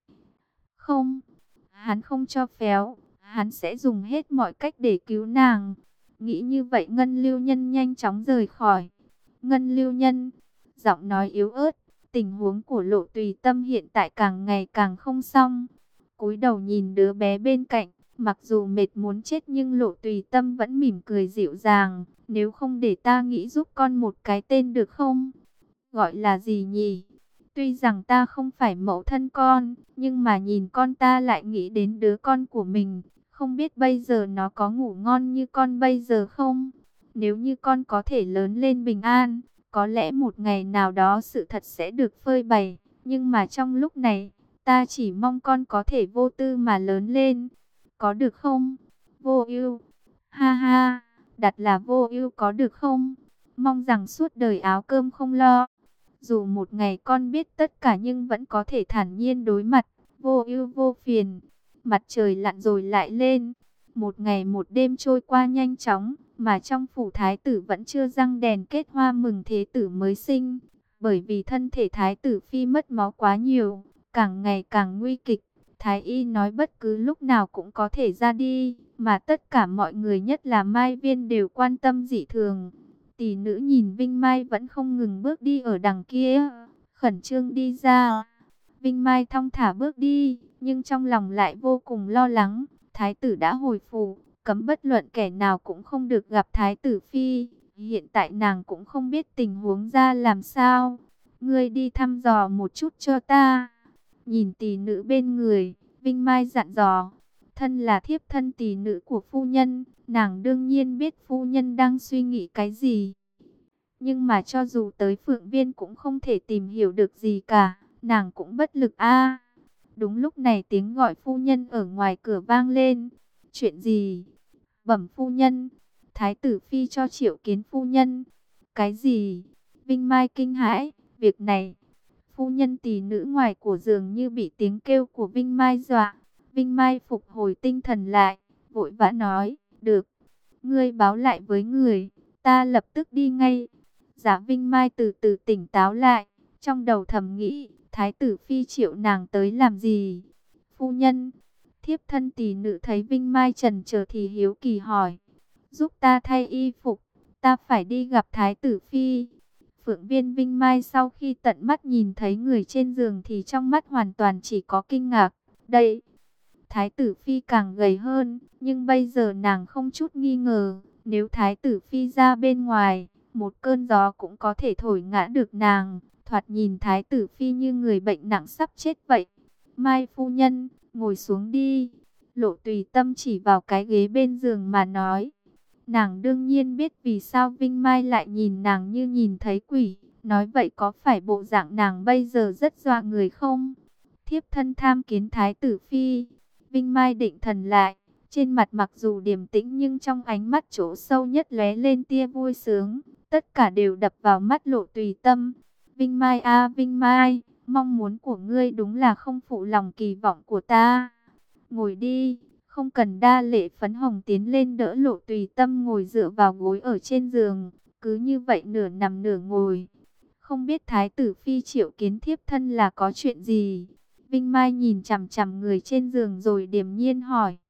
Không, hắn không cho phéo, hắn sẽ dùng hết mọi cách để cứu nàng. Nghĩ như vậy Ngân Lưu Nhân nhanh chóng rời khỏi. Ngân Lưu Nhân, giọng nói yếu ớt, tình huống của Lộ Tùy Tâm hiện tại càng ngày càng không xong. Cúi đầu nhìn đứa bé bên cạnh, mặc dù mệt muốn chết nhưng Lộ Tùy Tâm vẫn mỉm cười dịu dàng. Nếu không để ta nghĩ giúp con một cái tên được không? Gọi là gì nhỉ? Tuy rằng ta không phải mẫu thân con, nhưng mà nhìn con ta lại nghĩ đến đứa con của mình. Không biết bây giờ nó có ngủ ngon như con bây giờ không? Nếu như con có thể lớn lên bình an, có lẽ một ngày nào đó sự thật sẽ được phơi bày. Nhưng mà trong lúc này, ta chỉ mong con có thể vô tư mà lớn lên. Có được không? Vô ưu. Ha ha, đặt là vô ưu có được không? Mong rằng suốt đời áo cơm không lo. Dù một ngày con biết tất cả nhưng vẫn có thể thản nhiên đối mặt, vô ưu vô phiền. Mặt trời lặn rồi lại lên. Một ngày một đêm trôi qua nhanh chóng, mà trong phủ thái tử vẫn chưa răng đèn kết hoa mừng thế tử mới sinh. Bởi vì thân thể thái tử phi mất máu quá nhiều, càng ngày càng nguy kịch. Thái y nói bất cứ lúc nào cũng có thể ra đi, mà tất cả mọi người nhất là Mai Viên đều quan tâm dị thường. Tỷ nữ nhìn Vinh Mai vẫn không ngừng bước đi ở đằng kia, khẩn trương đi ra. Vinh Mai thong thả bước đi, nhưng trong lòng lại vô cùng lo lắng. Thái tử đã hồi phủ, cấm bất luận kẻ nào cũng không được gặp Thái tử Phi. Hiện tại nàng cũng không biết tình huống ra làm sao. Ngươi đi thăm dò một chút cho ta. Nhìn tỷ nữ bên người, Vinh Mai dặn dò. Thân là thiếp thân tỷ nữ của phu nhân, nàng đương nhiên biết phu nhân đang suy nghĩ cái gì. Nhưng mà cho dù tới Phượng Viên cũng không thể tìm hiểu được gì cả, nàng cũng bất lực a. Đúng lúc này tiếng gọi phu nhân ở ngoài cửa vang lên. Chuyện gì? Bẩm phu nhân, Thái tử Phi cho triệu kiến phu nhân. Cái gì? Vinh Mai kinh hãi, việc này. Phu nhân tỷ nữ ngoài của giường như bị tiếng kêu của Vinh Mai dọa. Vinh Mai phục hồi tinh thần lại, vội vã nói, được, ngươi báo lại với người, ta lập tức đi ngay. Giả Vinh Mai từ từ tỉnh táo lại, trong đầu thầm nghĩ, Thái tử Phi triệu nàng tới làm gì? Phu nhân, thiếp thân tỷ nữ thấy Vinh Mai chần chờ thì hiếu kỳ hỏi, giúp ta thay y phục, ta phải đi gặp Thái tử Phi. Phượng Viên Vinh Mai sau khi tận mắt nhìn thấy người trên giường thì trong mắt hoàn toàn chỉ có kinh ngạc. Đây, Thái tử Phi càng gầy hơn, nhưng bây giờ nàng không chút nghi ngờ, nếu Thái tử Phi ra bên ngoài, một cơn gió cũng có thể thổi ngã được nàng. Thoạt nhìn Thái tử Phi như người bệnh nặng sắp chết vậy. Mai phu nhân, ngồi xuống đi. Lộ Tùy Tâm chỉ vào cái ghế bên giường mà nói. Nàng đương nhiên biết vì sao Vinh Mai lại nhìn nàng như nhìn thấy quỷ. Nói vậy có phải bộ dạng nàng bây giờ rất dọa người không? Thiếp thân tham kiến Thái tử Phi. Vinh Mai định thần lại. Trên mặt mặc dù điềm tĩnh nhưng trong ánh mắt chỗ sâu nhất lóe lên tia vui sướng. Tất cả đều đập vào mắt Lộ Tùy Tâm. Vinh Mai a Vinh Mai, mong muốn của ngươi đúng là không phụ lòng kỳ vọng của ta. Ngồi đi. Không cần đa lễ. Phấn Hồng tiến lên đỡ Lộ Tùy Tâm ngồi dựa vào gối ở trên giường. Cứ như vậy nửa nằm nửa ngồi. Không biết Thái tử Phi triệu kiến thiếp thân là có chuyện gì? Vinh Mai nhìn chằm chằm người trên giường rồi điềm nhiên hỏi.